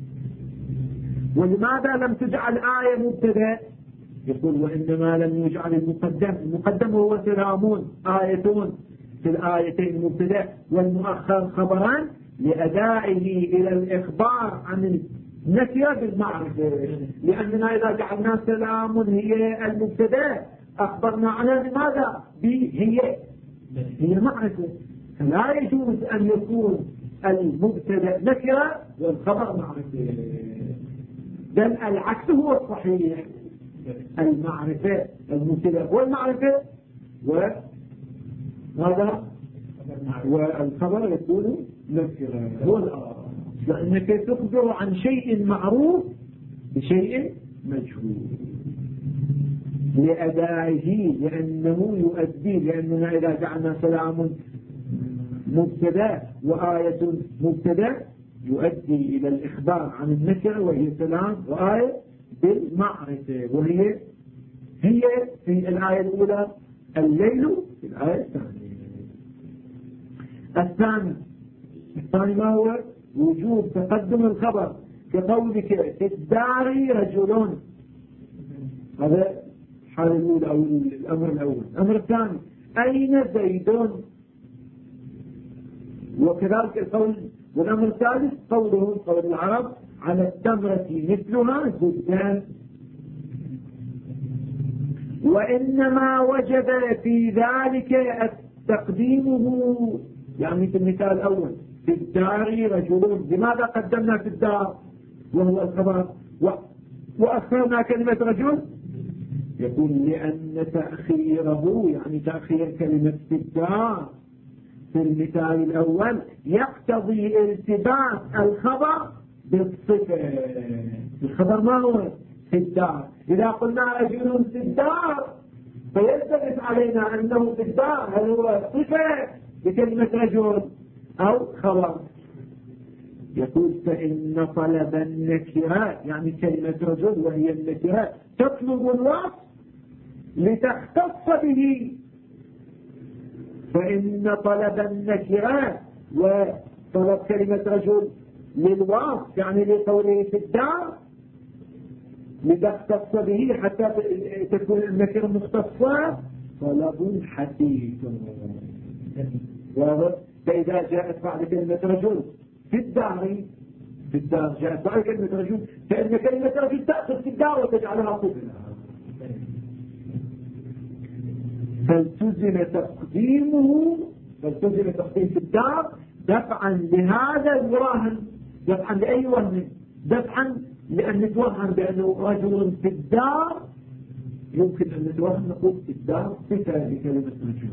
ولماذا لم تجعل آية مبتدأ؟ يقول وإنما لم يجعل المقدم هو سلام آيتون في الآيتين مبتدأ، والمؤخر خبران لأدائه إلى الإخبار عن النكرة بالمعرفة. لأننا إذا جعلنا سلام هي المبتدأ أخبرنا عنها بماذا؟ هي معرفة، فلا يجوز أن يكون المبتدأ نكرة والخبر معرفة، بل العكس هو الصحيح، المعرفة المبتدأ هو المعرفة وهذا والخبر يكون نكرة هو الأرض، لأنك تخبر عن شيء معروف بشيء مجهول لأدائه، لأنه يؤدي، لأننا إذا جعلنا سلام مبتدأ وآية مبتدأ يؤدي إلى الإخبار عن النكرة وهي سلام، وآية بالمعرفة وهي في الآية الأولى الليل، في الآية الثاني ما هو؟ وجوب تقدم الخبر كقولك في الدار رجل، هذا الحالة الأولى أو الأمر الأول. الأمر الثاني أين زيد؟ وكذلك القول. والأمر الثالث قول العرب على التمرة مثلها زدان. وإنما وجب في ذلك تقديمه، يعني في المثال الأول في الدار رجل، لماذا قدمنا في الدار وهو الخبر وأخرنا كلمة رجل؟ يقول لأن تأخيره، يعني تأخير كلمة في الدار في المثال الأول يقتضي التباس الخبر بالصفة. الخبر ما هو؟ في الدار. إذا قلنا رجل في الدار فيلتبس علينا أنه في الدار، هل هو صفة بكلمة رجل أو خبر؟ يقول فإن طلب النكرات، يعني كلمة رجل وهي النكرات، تطلب الوصف لتختص به. فإن طلب النكرات وطلب كلمة رجل للوصف، يعني لقوله في الدار لتختص به حتى تكون النكرة مختصة، طلب حثيث. فإذا جاءت بعد كلمة رجل في الدار جاءت بعد كلمة رجل، فإن كلمة رجل تأخذ في الدار وتجعلها صفة، فالتزم تقديمه في الدار دفعا لهذا الوهم. دفعا لأي وهم؟ دفعا لأن نتوهم بأنه رجل في الدار، يمكن أن نتوهم نقول في الدار صفة لكلمة رجل.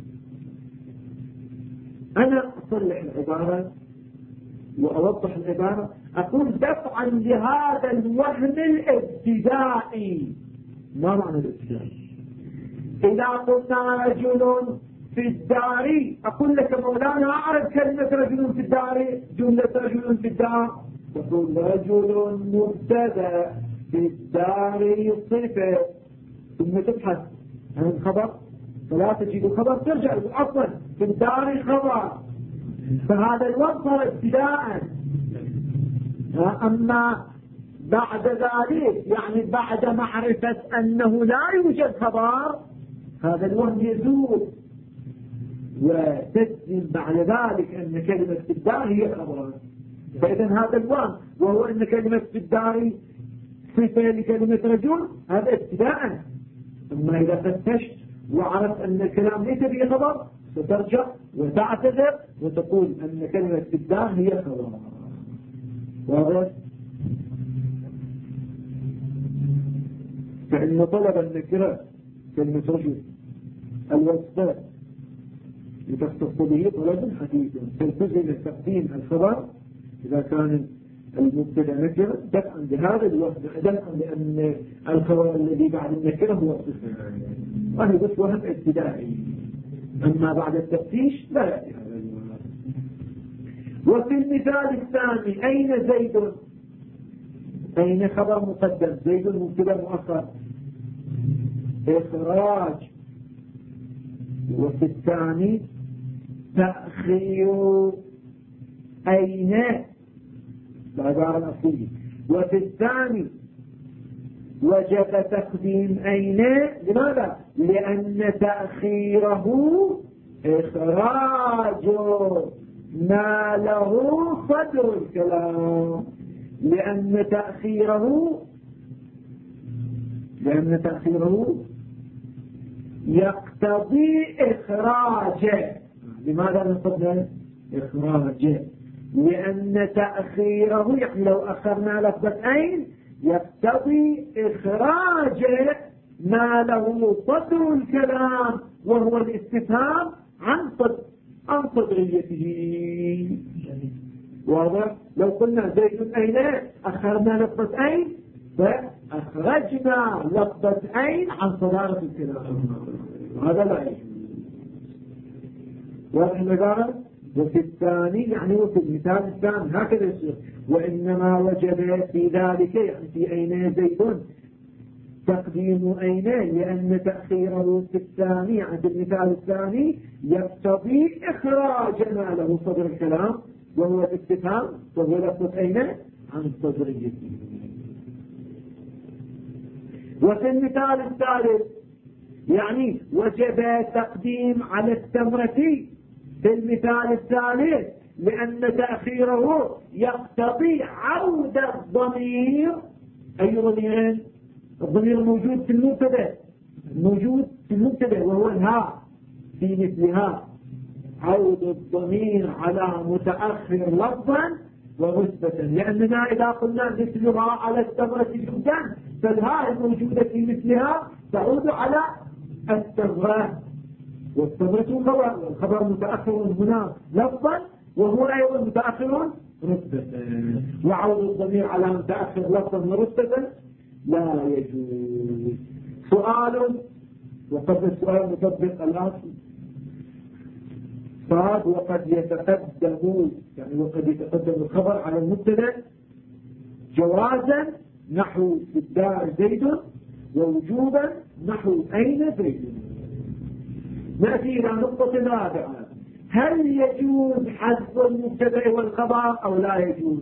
أنا أصلح العبارة وأوضح العبارة، أقول دفعا لهذا الوهم الابتدائي. ما معنى الابتدائي؟ إذا قلنا رجل في الدار أقول لك مولانا أعرف كلمة رجل في الدار، جملة رجل في الدار، تقول رجل مبتدا في الدار صفة، ثم تبحث عن الخبر فلا تجد الخبر، ترجع أصلا في الدار خبر، فهذا الوصف ابتداء. أما بعد ذلك يعني بعد معرفة أنه لا يوجد خبر، هذا الوهم يزول وتجزم بعد ذلك أن كلمة في الدار هي خبر. فإذا هذا الوهم وهو أن كلمة في الدار صفة لكلمة رجل، هذا ابتداء. أما إذا فتشت وعرفت أن الكلام ليس به خبر سترجع وتعتذر وتقول أن كلمة في الدار هي خبر. واضح؟ فإن طلب النكرة كلمة رجل الوصف لتختص به طلب حديث تلتزم تقديم الخبر إذا كان المبتدا نكرة دفعا بهذا الوصف دفعا لأن الخبر الذي بعد النكرة هو الصفة وهي بس وهم ابتدائي أما بعد التفتيش لا يأتي هذا الوصف. وفي المثال الثاني أين زيد؟ أين خبر مقدم؟ زيد مبتدا مؤخر إخراج. وفي الثاني تأخير أين العبارة الأصلية. وفي الثاني وجب تقديم أين. لماذا؟ لأن تأخيره إخراج ما له صدر الكلام. لأن تأخيره يقتضي إخراجه. لماذا نقول إخراجه؟ لأن تأخيره يعني لو أخرنا لفظة أين يقتضي إخراجه ما له صدر الكلام وهو الاستفهام عن صدريته. واضح؟ لو قلنا زيد أين أخرنا لفظة أين فأخرجنا لفظة أين عن صدارة الكلام. هذا لا يجوز. واضح المقارنة؟ وفي الثاني يعني وفي المثال الثاني هكذا يصير. وإنما وجب في ذلك يعني في أين زيد تقديم أين لأن تأخيره في الثاني يعني في المثال الثاني يقتضي إخراج ما له صدر الكلام وهو الاستفهام وهو لفظة أين عن صدريته. وفي المثال الثالث يعني وجب تقديم على التمرة في المثال الثالث لأن تأخيره يقتضي عود الضمير. أي ضمير؟ الضمير موجود في المبتدا وهو الهاء في مثلها. عود الضمير على متأخر لفظا ورتبة لأننا إذا قلنا مثلها على التمرة جدا فالهاء الموجودة في مثلها تعود على التمرة والتمرة خبر والخبر متأخر هنا لفظا وهو أيضا متأخر رتبة. وعود الضمير على متأخر لفظا ورتبة لا يجوز. سؤال وقبل السؤال نطبق الأصل صاد وقد يتقدم يعني وقد يتقدم الخبر على المبتدا جوازا نحو في الدار زيد ووجوبا نحو أين زيد. نأتي إلى نقطة رابعة. هل يجوز حذف المبتدا والخبر أو لا يجوز؟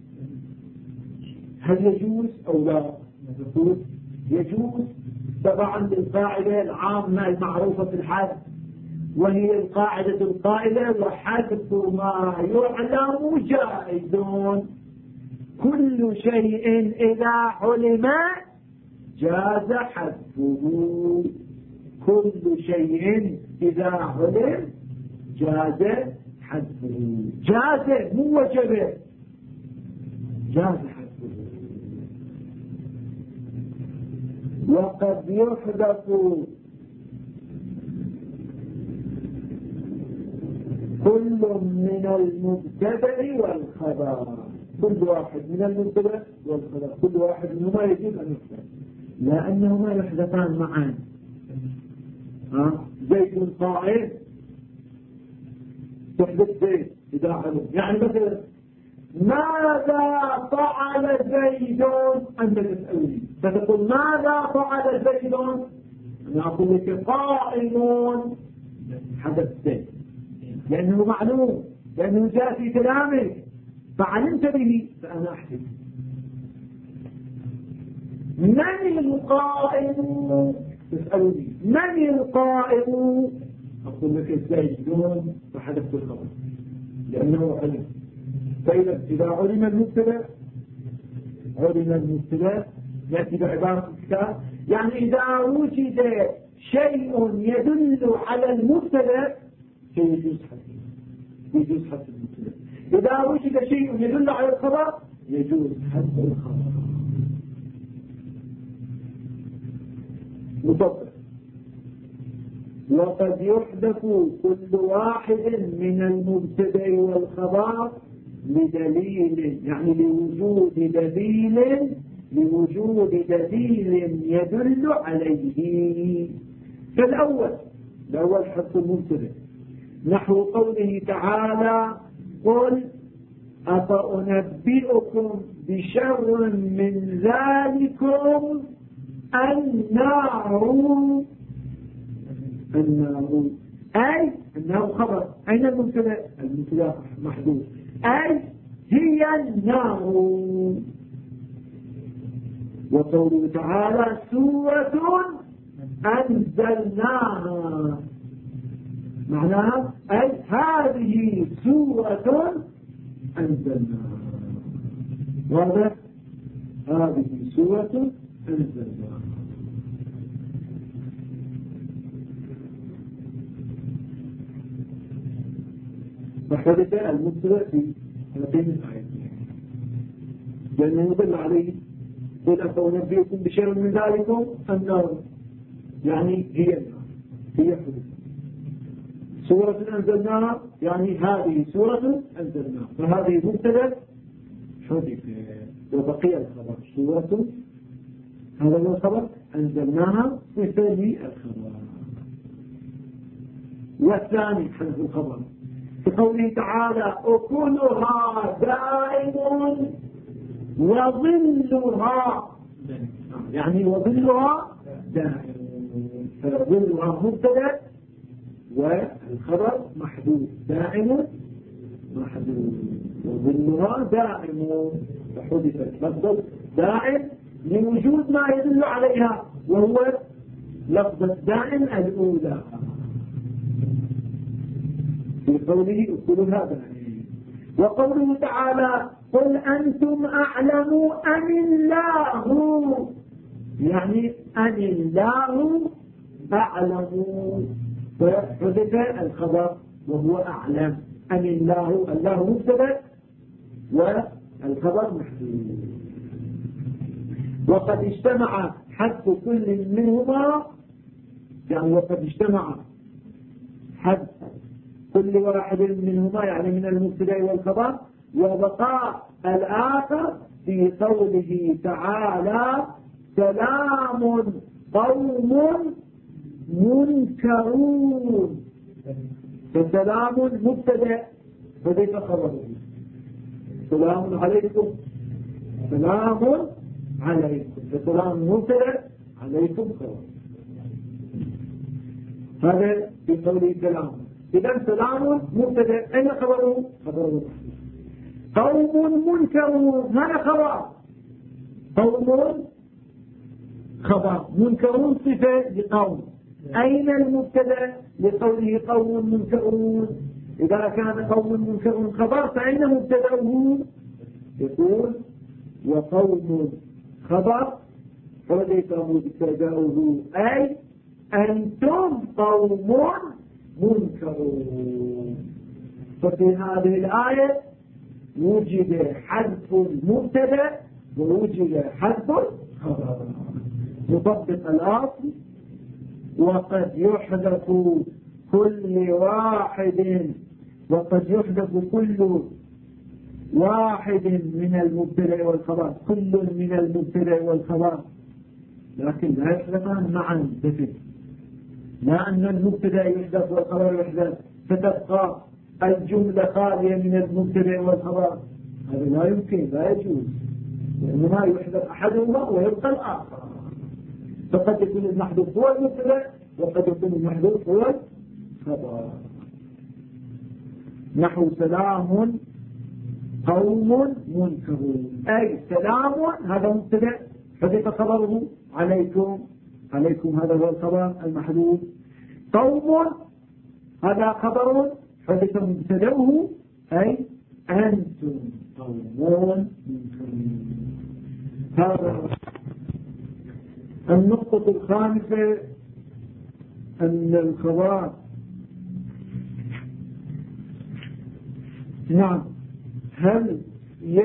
هل يجوز أو لا؟ يجوز طبعا للقاعدة العامة المعروفة في الحذف وهي القاعدة القائلة وحذف ما يعلم جائز. كل شيء إذا علم جاز حذفه. كل شيء إذا علم جاز حذفه. جاز مو وجب جاز حذفه. وقد يحذف كل من المبتدا والخبر. كل واحد من المبتدا والخبر كل واحد منهما يجب أن يحذف لأنهما يحذفان معا. زيد قائم تحذف زيد إذا علم. يعني مثلا ماذا فعل زيد أنت تسألني فتقول ماذا فعل زيد أنا أقول لك قائم حدث زيد لأنه معلوم لأنه جاء في كلامك فعلمت به فأنا أحدث. من القائم تسألني من القائم أقول لك زيد فحدثت الخبر لأنه علم. فإذا علم المبتدا يأتي بعبارة الكتاب يعني إذا وجد شيء يدل على المبتدا يجوز حذف المبتدا. إذا وجد شيء يدل على الخبر يجوز حذف الخبر. مطبق وقد يحدث كل واحد من المبتدأ والخبر لدليل، يعني لوجود دليل يدل عليه. فالأول حرف المبتدأ، نحو قوله تعالى: قل أفأنبئكم بشر من ذلكم النار. أي النار خبر. أين المبتدأ؟ المبتدأ محذوف، أي هي النار. وقوله تعالى: سورة أنزلناها، معناها أي هذه سورة أنزلناها. واضح؟ هذه سورة أنزلناها. فحدث المبتدأ في هاتين الآيتين لأنه يدل عليه: قل أفأنبئكم بشر من ذلكم النار، يعني هي النار، هي حدث. سورة أنزلناها يعني هذه سورة أنزلناها، فهذه مبتدأ حدث وبقي الخبر سورة، هذا هو الخبر، أنزلناها مثل الخبر. والثاني حدث الخبر في قوله تعالى: أكلها دائم وظلها، يعني وظلها دائم، فظلها مبتدأ والخبر محذوف، دائم محذوف، وظلها دائم، فحدثت لفظة دائم لوجود ما يدل عليها، وهو لفظة دائم الأولى في قوله أكلها دائم. وقوله تعالى: قل أنتم أعلم أم الله، يعني أم الله أعلم، فحدث الخبر وهو أعلم. أم الله، الله مبتدأ والخبر محذوف. وقد اجتمع حذف كل منهما، يعني وقد اجتمع حذف كل واحد منهما، يعني من المبتدأ والخبر، وبقاء الآخر في قوله تعالى: سلام قوم منكرون. فسلام مبتدأ فكيف خبره؟ سلام عليكم، سلام عليكم، فسلام مبتدأ، عليكم خبر. هذا في قوله سلام. إذا سلام مبتدأ، أين خبره؟ خبره قوم منكرون، هذا خبر، قوم خبر، منكرون صفة لقوم. أين المبتدأ لقوله قوم منكرون؟ إذا كان قوم منكرون خبر، فأين مبتدأه؟ يقول: وقوم خبر، فليس مبتدأه أي أنتم قوم منكرون. ففي هذه الآية وجد حذف المبتدأ ووجد حذف الخبر، يطبق الأصل: وقد يحذف كل واحد من المبتدأ والخبر، كل من المبتدأ والخبر، لكن لا يحذفان معا بفكر، لا أن المبتدأ يحذف والخبر يحذف فتبقى الجملة خالية من المبتدأ والخبر، هذا لا يمكن، لا يجوز، وإنما يحذف أحدهما ويبقى الآخر. فقد يكون المحذوف هو المبتدأ وقد يكون المحذوف هو الخبر. نحو سلام قوم منكرون، أي سلام هذا مبتدأ حذف خبره، عليكم هذا هو الخبر المحذوف، قوم هذا خبر حذف مبتدأه، أي أنتم قوم منكرون. هذا. النقطة الخامسة أن الخبر نعم هل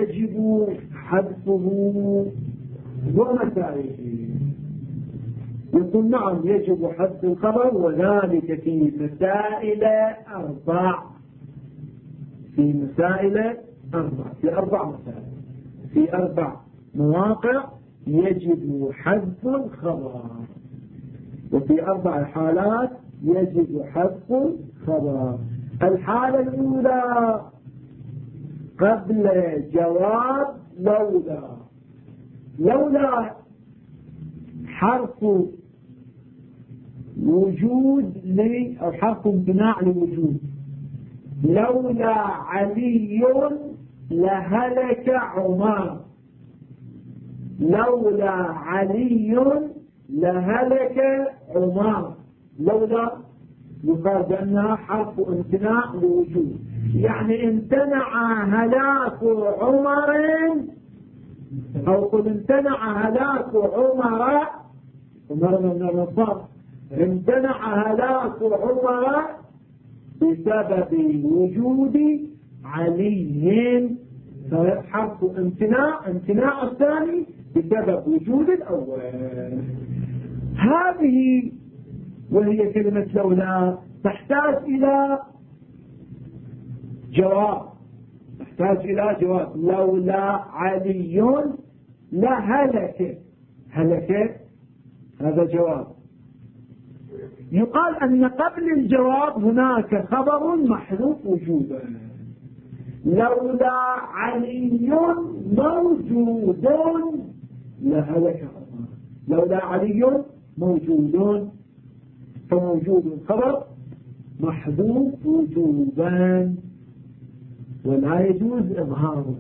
يجب حذفه ومتى؟ يقول نعم يجب حذف الخبر، وذلك في مسائل 4. في مسائل 4، في 4 مسائل، في 4 مواقع يجب حذف الخبر، وفي 4 حالات يجب حذف الخبر. الحالة الأولى قبل جواب لولا. لولا حرف وجود أو حرف امتناع لوجود. لولا علي لهلك عمر. لولا علي لهلك عمر. لولا يقال بأنها حرف امتناع لوجود، يعني امتنع هلاك عمر، أو قل امتنع هلاك عمر من النصارى، امتنع هلاك عمر بسبب وجود علي، فحرف امتناع الثاني بسبب وجود الأول. هذه وهي كلمة لولا تحتاج إلى جواب. تحتاج إلى جواب. لولا علي لهلك. هلك هذا جواب. يقال أن قبل الجواب هناك خبر محذوف وجودا. لولا علي موجود لهلك عمر. لولا علي موجود، فموجود خبر محذوف وجوبا ولا يجوز إظهاره.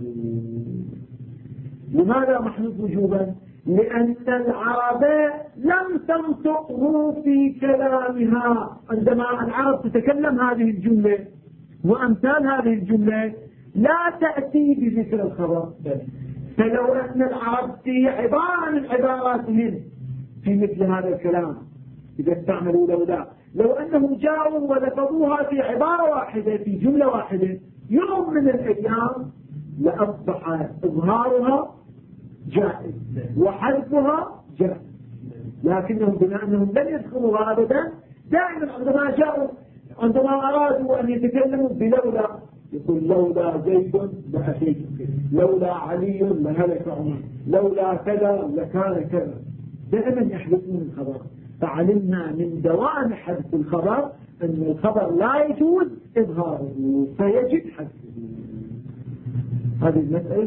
لماذا محذوف وجوبا؟ لأن العرب لم تنطقه في كلامها. عندما العرب تتكلم هذه الجملة وأمثال هذه الجملة لا تأتي بذكر الخبر. فلو أن العرب في عبارة من عباراتهم في مثل هذا الكلام إذا استعملوا لولا، لو أنهم جاءوا ولفظوها في عبارة واحدة في جملة واحدة يوم من الأيام لأصبح إظهارها جائز وحذفها جائز. لكنهم بما أنهم لم يدخلوها أبدا دائما عندما جاءوا عندما أرادوا أن يتكلموا بلولا يقول لولا زيد لأتيت، لولا علي لهلك عمر، لولا كذا لكان كذا. دائما يحذفون الخبر. فعلمنا من دوام حذف الخبر أن الخبر لا يجوز إظهاره فيجب حذفه. هذه المسألة.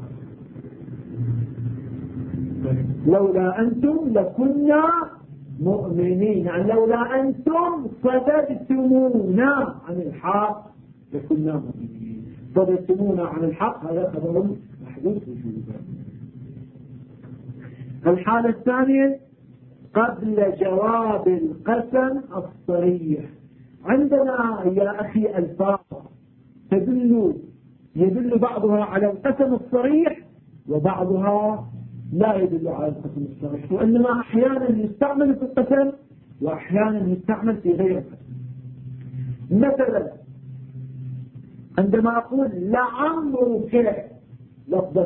لولا أنتم لكنا مؤمنين، يعني لولا أنتم صددتمونا عن الحق لكنا مؤمنين. صددتمونا عن الحق هذا خبر محذوف وجوبا. الحالة الثانية قبل جواب القسم الصريح. عندنا يا أخي ألفاظ يدل بعضها على القسم الصريح وبعضها لا يدل على القسم الصريح، وإنما أحيانا يستعمل في القسم وأحيانا يستعمل في غير القسم. مثلا عندما أقول لعمرك، لفظة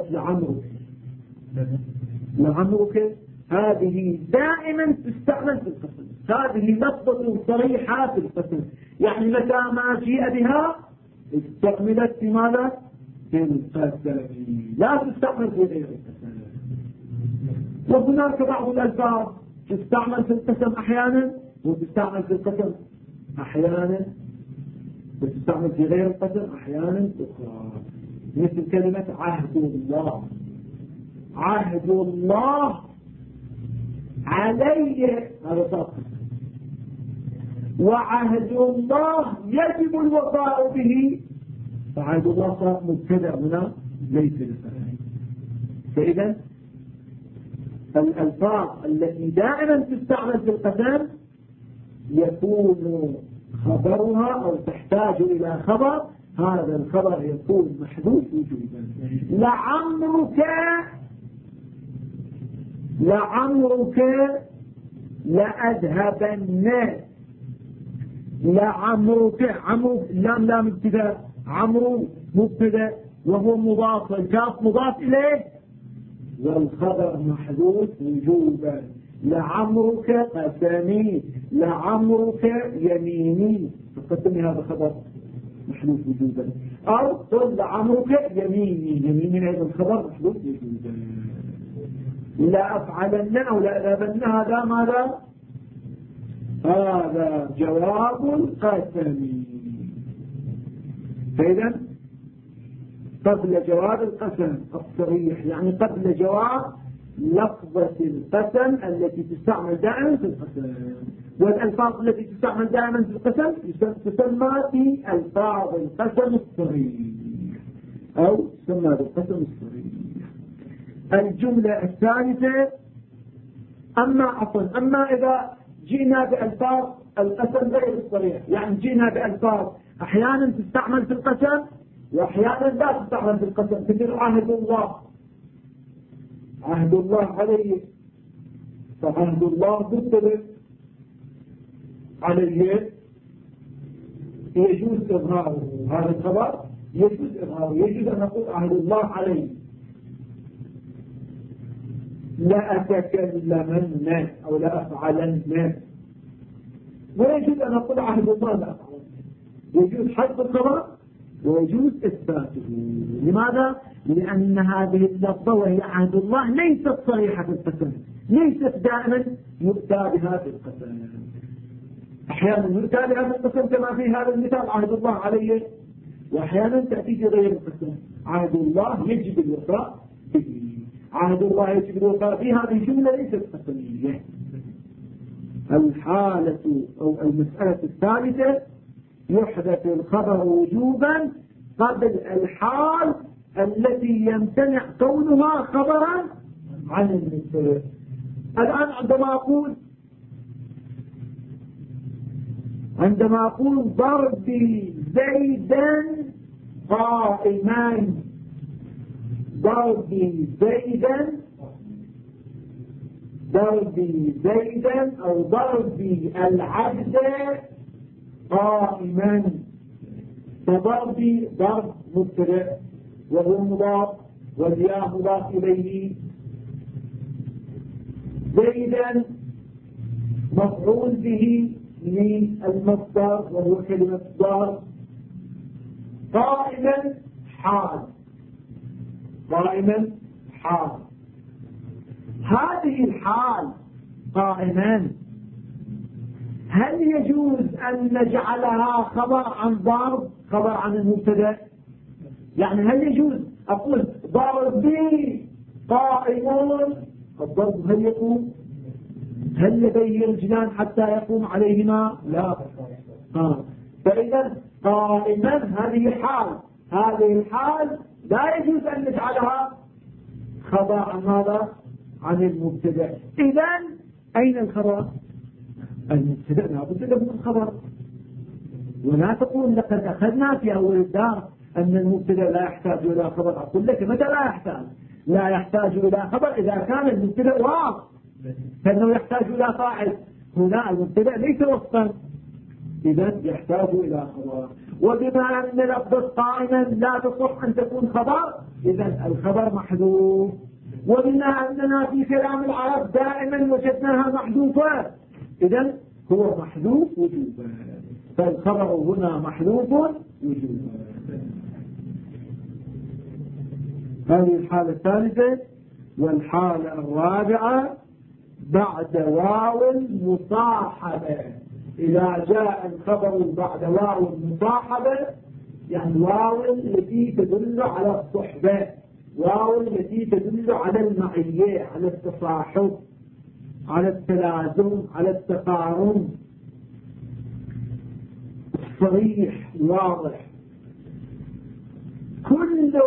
لعمرك هذه دائما تستعمل في القسم. هذه لفظة صريحة في القسم، يعني متى ما جيء بها استعملت في ماذا؟ في القسم، لا تستعمل في غير القسم. وهناك بعض الألفاظ تستعمل في القسم أحيانا وتستعمل في القسم أحيانا وتستعمل في غير القسم أحيانا أخرى، مثل كلمة عهد الله. عهد الله علي هذا صار، وعهد الله يجب الوفاء به، فعهد الله صار مبتدأ هنا ليس للفعل. فإذا الألفاظ التي دائما تستعمل في القسم يكون خبرها أو تحتاج إلى خبر، هذا الخبر يكون محذوف وجوبا. لعمرك لأذهبن. لعمرك لام ابتداء، عمرو مبتدا وهو مضاف، الكاف مضاف إليه والخبر محذوف وجوبا. لعمرك قسمي، لعمرك يميني، تقسمي هذا خبر محذوف وجودا، أو قل لعمرك يميني، يميني أيضا خبر محذوف وجودا. لا أفعلن أو لا أذهبن، هذا ماذا؟ هذا جواب القسم. فإذا قبل جواب القسم الصريح، يعني قبل جواب لفظة القسم التي تستعمل دائما في القسم، والألفاظ التي تستعمل دائما في القسم تسمى في ألفاظ القسم الصريح، أو تسمى بالقسم الصريح. الجملة الثالثة، أما إذا جئنا بألفاظ القسم غير الصريح، يعني جئنا بألفاظ أحيانا تستعمل في القسم وأحيانا لا تستعمل في القسم، مثل عهد الله، عهد الله عليه، فعهد الله مبتدأ، عليه يجوز إظهاره، هذا الخبر يجوز إظهاره، يجوز أن نقول عهد الله عليه. لا أتكلمن أو لا أفعلن، ويجوز أن نقول عهد الله لا أفعلن، يجوز حذف الخبر ويجوز إثباته. لماذا؟ لأن هذه اللفظة وهي عهد الله ليست صريحة في القسم، ليست دائما يؤتى بها في القسم، أحيانا يؤتى بها في القسم كما في هذا المثال عهد الله عليه، وأحيانا تأتي في غير القسم عهد الله يجب الوفاء به، عهد الله يجب الوفاء به، هذه الجملة ليست قسمية. الحالة أو المسألة الثالثة، يحدث الخبر وجوبا قبل الحال التي يمتنع كونها خبرا عن المبتدأ. الآن عندما أقول ضربي زيدا قائما، ضربي زيدا أو ضربي العبد قائما، فضربي ضرب مبتدأ وهو مضاف والياء مضاف إليه، زيدا مفعول به للمصدر وهو كلمة ضرب، قائما حال، هذه الحال قائما هل يجوز أن نجعلها خبر عن ضرب، خبر عن المبتدأ؟ يعني هل يجوز أقول ضربي قائمون، الضرب هل يقوم؟ هل لديه رجلان حتى يقوم عليهما؟ لا. فإذا قائما هذه الحال لا يجوز أن نجعلها خبر عن ماذا؟ عن المبتدأ. إذن أين الخبر؟ المبتدأ لا بد له من الخبر، ولا تقول لقد أخذنا في أول الدار أن المبتدأ لا يحتاج إلى خبر. أقول لك متى لا يحتاج إلى خبر إذا كان المبتدأ واضح، فإنه يحتاج إلى فاعل، هنا المبتدأ ليس وصفا، إذن يحتاج إلى خبر. وبما أن لفظ قائما لا تصح أن تكون خبر، إذن الخبر محذوف. وبما أننا في كلام العرب دائما وجدناها محذوفة، إذن هو محذوف وجوبا، فالخبر هنا محذوف وجوبا. هذه الحالة الثالثة. والحالة الرابعة بعد واو المصاحبة، إذا جاء الخبر بعد واو المصاحبة، يعني واو التي تدل على الصحبة، واو التي تدل على المعية، على التصاحب، على التلازم، على التقارن، صريح واضح. كل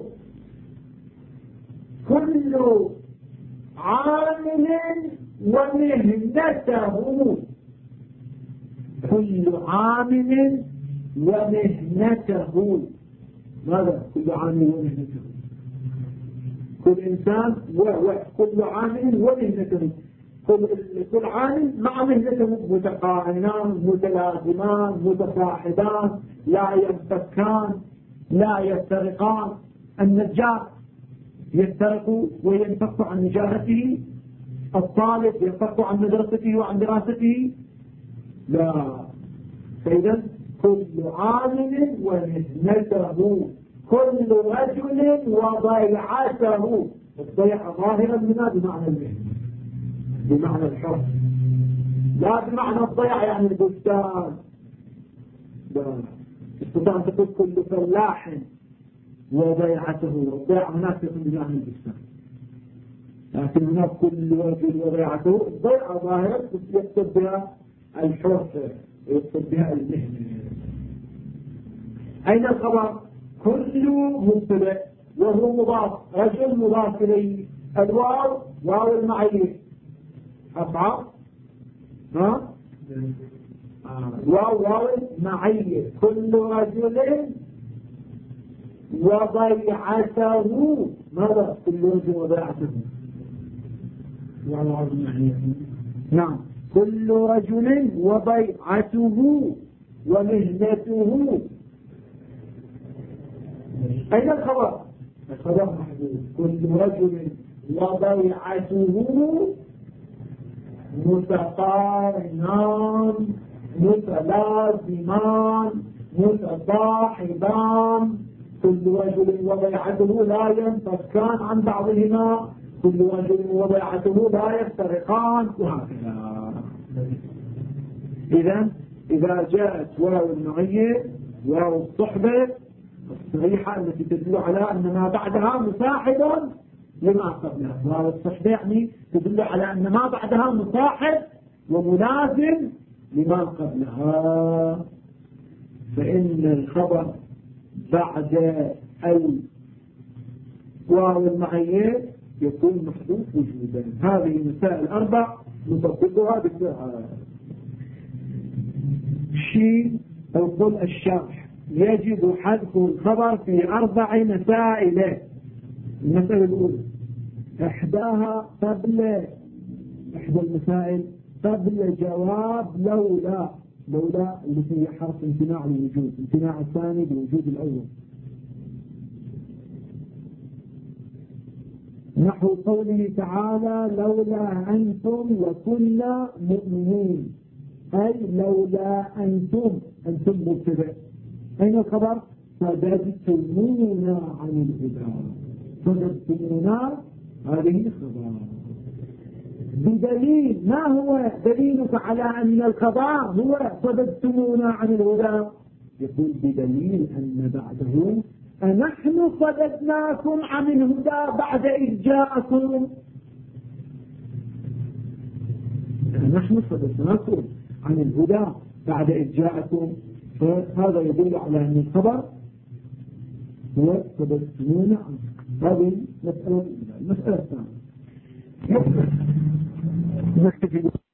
عامل ومهنته، كل عامل ومهنته. ماذا كل عامل ومهنته؟ كل إنسان كل عامل ومهنته، كل عامل مع مهنته متقارنان متلازمان متصاحبان، لا ينفكان لا يفترقان. النجار يفترق وينفك عن نجارته، الطالب ينفك عن مدرسته وعن دراسته؟ لا. فإذا كل عامل ومهنته، كل رجل وضيعته. الضيعة ظاهرا منها بمعنى المهنة، بمعنى الحر، لا بمعنى الضيعة يعني البستان. لا، استطاع أن تقول كل فلاح وضيعته. الضيعة هناك تكون بمعنى البستان، لكن هناك كل رجل وضيعته. الضيعة ظاهرة يقصد بها الحر، يقصد بها المهنة. أين الخبر؟ كل مبتدأ وهو مضاف، رجل مضاف إليه، الواو واو المعية. أصعب واو المعية. كل رجل وضيعته. ماذا كل رجل وضيعته؟ نعم، كل رجل وضيعته ومهنته. أين الخبر؟ الخبر محدود. كل رجل وضيعته متقارنان متلازمان متصاحبان. كل رجل وضيعته لا ينفكان عن بعضهما، كل رجل وضيعته لا يفترقان، وهكذا. إذا جاءت واو المعية، واو الصحبة الصريحة التي تدل على أن ما بعدها مصاحب لما قبلها، واو الصحبة يعني تدل على أن ما بعدها مصاحب وملازم لما قبلها، فإن الخبر بعد واو المعية يكون محذوف وجودا. هذه المسائل 4 نطبقها بالسرعة. شيء أو قل الشرح يجب حذف الخبر في 4 مسائل. المسألة الأولى إحدى المسائل قبل جواب لولا التي هي حرف امتناع الوجود، امتناع الثاني بوجود الأول. نحو قوله تعالى لولا أنتم لكنا مؤمنين، أي لولا أنتم مبتدأ. أين الخبر؟ صددتمونا عن الهدى، صددتمونا هذه خبر. بدليل، ما هو دليلك على أن الخبر هو صددتمونا عن الهدى؟ يقول بدليل أن بعده أنحن صددناكم عن الهدى بعد إذ جاءكم. نحن صددناكم عن الهدى بعد إذ جاءكم، فهذا يدل على أن الخبر هو صددتمونا عنه. هذه مسألة الثانية. نكتفي